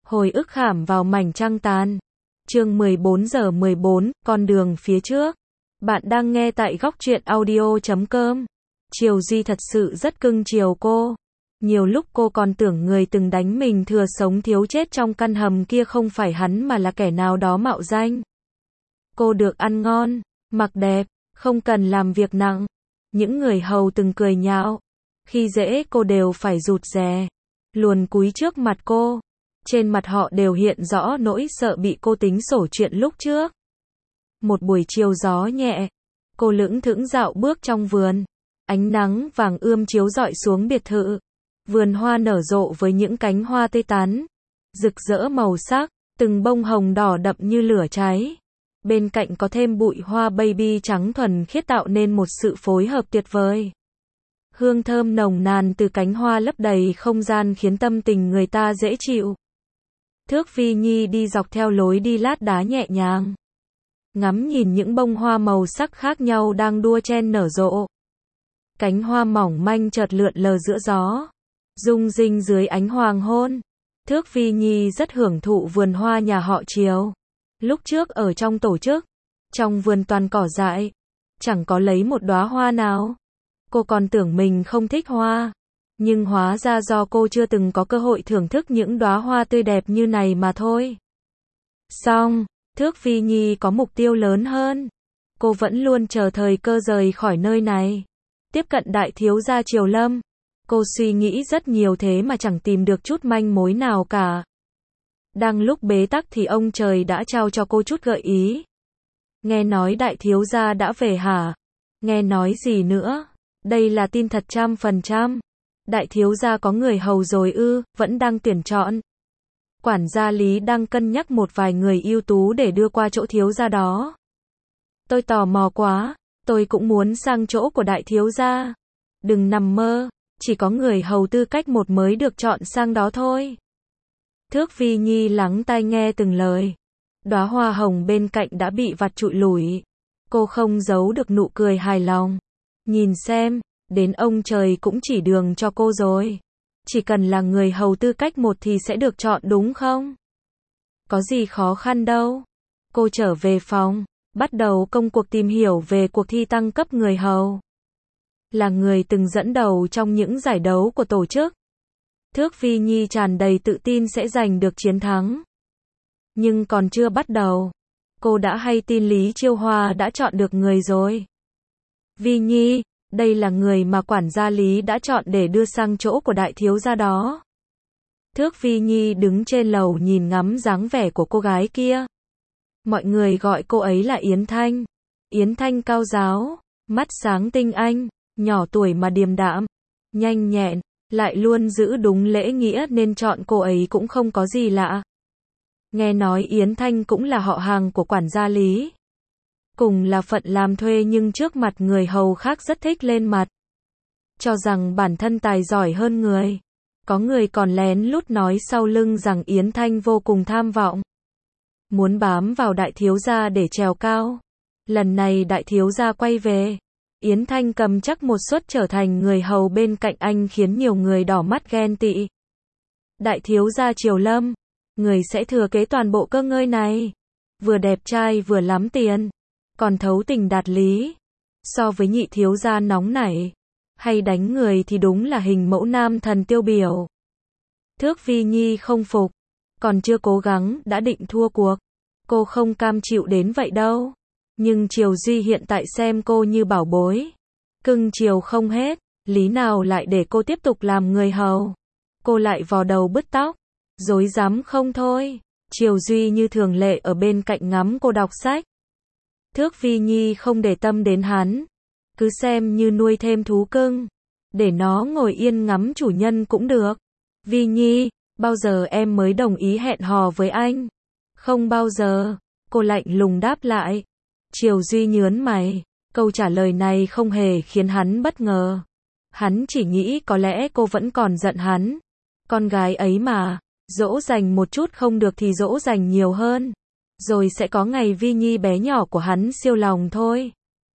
Hồi ức khảm vào mảnh trăng tàn. Chương 14:14, con đường phía trước. Bạn đang nghe tại góc truyện audio.com. Triều Duy thật sự rất cưng chiều cô. Nhiều lúc cô còn tưởng người từng đánh mình thừa sống thiếu chết trong căn hầm kia không phải hắn mà là kẻ nào đó mạo danh. Cô được ăn ngon, mặc đẹp, không cần làm việc nặng. Những người hầu từng cười nhạo. Khi dễ cô đều phải rụt rè, luồn cúi trước mặt cô. Trên mặt họ đều hiện rõ nỗi sợ bị cô tính sổ chuyện lúc trước. Một buổi chiều gió nhẹ, cô lững thững dạo bước trong vườn. Ánh nắng vàng ươm chiếu rọi xuống biệt thự. Vườn hoa nở rộ với những cánh hoa tươi tắn, rực rỡ màu sắc, từng bông hồng đỏ đậm như lửa cháy. Bên cạnh có thêm bụi hoa baby trắng thuần khiết tạo nên một sự phối hợp tuyệt vời. Hương thơm nồng nàn từ cánh hoa lấp đầy không gian khiến tâm tình người ta dễ chịu. Thước Vi Nhi đi dọc theo lối đi lát đá nhẹ nhàng, ngắm nhìn những bông hoa màu sắc khác nhau đang đua chen nở rộ. Cánh hoa mỏng manh chợt lượn lờ giữa gió, rung rinh dưới ánh hoàng hôn. Thước Vi Nhi rất hưởng thụ vườn hoa nhà họ Triều. Lúc trước ở trong tổ chức, trong vườn toàn cỏ dại, chẳng có lấy một đóa hoa nào. Cô còn tưởng mình không thích hoa, nhưng hóa ra do cô chưa từng có cơ hội thưởng thức những đóa hoa tươi đẹp như này mà thôi. Song, Thước Vi Nhi có mục tiêu lớn hơn. Cô vẫn luôn chờ thời cơ rời khỏi nơi này, tiếp cận đại thiếu gia Triều Lâm. Cô suy nghĩ rất nhiều thế mà chẳng tìm được chút manh mối nào cả. Đang lúc bế tắc thì ông trời đã trao cho cô chút gợi ý. Nghe nói đại thiếu gia đã về hả? Nghe nói gì nữa? Đây là tin thật 100%. Đại thiếu gia có người hầu rồi ư, vẫn đang tuyển chọn. Quản gia Lý đang cân nhắc một vài người ưu tú để đưa qua chỗ thiếu gia đó. Tôi tò mò quá, tôi cũng muốn sang chỗ của đại thiếu gia. Đừng nằm mơ, chỉ có người hầu tư cách một mới được chọn sang đó thôi. Thước Vi Nhi lắng tai nghe từng lời. Đóa hoa hồng bên cạnh đã bị vặt trụi lủi. Cô không giấu được nụ cười hài lòng. Nhìn xem, đến ông trời cũng chỉ đường cho cô rồi. Chỉ cần là người hầu tư cách một thì sẽ được chọn đúng không? Có gì khó khăn đâu. Cô trở về phòng, bắt đầu công cuộc tìm hiểu về cuộc thi tăng cấp người hầu. Là người từng dẫn đầu trong những giải đấu của tổ chức, Thước Vi Nhi tràn đầy tự tin sẽ giành được chiến thắng. Nhưng còn chưa bắt đầu, cô đã hay tin Lý Chiêu Hoa đã chọn được người rồi. Vi Nhi, đây là người mà quản gia Lý đã chọn để đưa sang chỗ của đại thiếu gia đó. Thước Vi Nhi đứng trên lầu nhìn ngắm dáng vẻ của cô gái kia. Mọi người gọi cô ấy là Yến Thanh. Yến Thanh cao ráo, mắt sáng tinh anh, nhỏ tuổi mà điềm đạm, nhanh nhẹn, lại luôn giữ đúng lễ nghĩa nên chọn cô ấy cũng không có gì lạ. Nghe nói Yến Thanh cũng là họ hàng của quản gia Lý. Cùng là phận làm thuê nhưng trước mặt người hầu khác rất thích lên mặt. Cho rằng bản thân tài giỏi hơn người. Có người còn lén lút nói sau lưng rằng Yến Thanh vô cùng tham vọng, muốn bám vào đại thiếu gia để trèo cao. Lần này đại thiếu gia quay về, Yến Thanh cầm chắc một suất trở thành người hầu bên cạnh anh khiến nhiều người đỏ mắt ghen tị. Đại thiếu gia Triều Lâm, người sẽ thừa kế toàn bộ cơ ngơi này. Vừa đẹp trai vừa lắm tiền, còn thấu tình đạt lý. So với nhị thiếu gia nóng nảy, hay đánh người thì đúng là hình mẫu nam thần tiêu biểu. Thước Vi Nhi không phục, còn chưa cố gắng đã định thua cuộc. Cô không cam chịu đến vậy đâu. Nhưng Triều Duy hiện tại xem cô như bảo bối, cưng chiều không hết, lý nào lại để cô tiếp tục làm người hầu. Cô lại vò đầu bứt tóc, rối rắm không thôi. Triều Duy như thường lệ ở bên cạnh ngắm cô đọc sách. Thước Vi Nhi không để tâm đến hắn, cứ xem như nuôi thêm thú cưng, để nó ngồi yên ngắm chủ nhân cũng được. Vi Nhi, bao giờ em mới đồng ý hẹn hò với anh? Không bao giờ, cô lạnh lùng đáp lại. Triều Duy nhớn mày, câu trả lời này không hề khiến hắn bất ngờ. Hắn chỉ nghĩ có lẽ cô vẫn còn giận hắn. Con gái ấy mà, dỗ dành một chút không được thì dỗ dành nhiều hơn. Rồi sẽ có ngày Vi Nhi bé nhỏ của hắn siêu lòng thôi.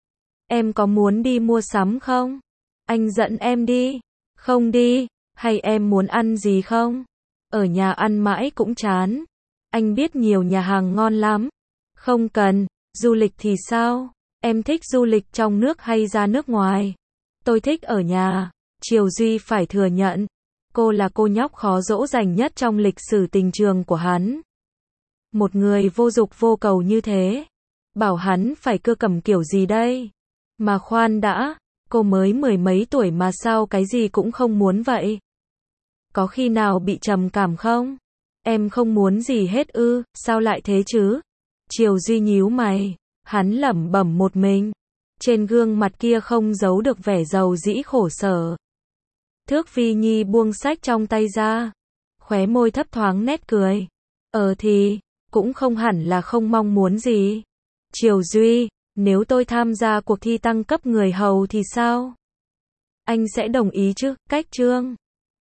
Em có muốn đi mua sắm không? Anh dẫn em đi. Không đi. Hay em muốn ăn gì không? Ở nhà ăn mãi cũng chán. Anh biết nhiều nhà hàng ngon lắm. Không cần. Du lịch thì sao? Em thích du lịch trong nước hay ra nước ngoài? Tôi thích ở nhà. Triều Duy phải thừa nhận. Cô là cô nhóc khó dỗ dành nhất trong lịch sử tình trường của hắn. Một người vô dục vô cầu như thế. Bảo hắn phải cưa cầm kiểu gì đây? Mà khoan đã, cô mới 10 mấy tuổi mà sao cái gì cũng không muốn vậy? Có khi nào bị trầm cảm không? Em không muốn gì hết ư, sao lại thế chứ? Triều Duy nhíu mày, hắn lẩm bẩm một mình. Trên gương mặt kia không giấu được vẻ rầu rĩ khổ sở. Thước Phi Nhi buông sách trong tay ra, khóe môi thấp thoáng nét cười. Thì, cũng không hẳn là không mong muốn gì. Triều Duy, nếu tôi tham gia cuộc thi tăng cấp người hầu thì sao? Anh sẽ đồng ý chứ? Cách Trương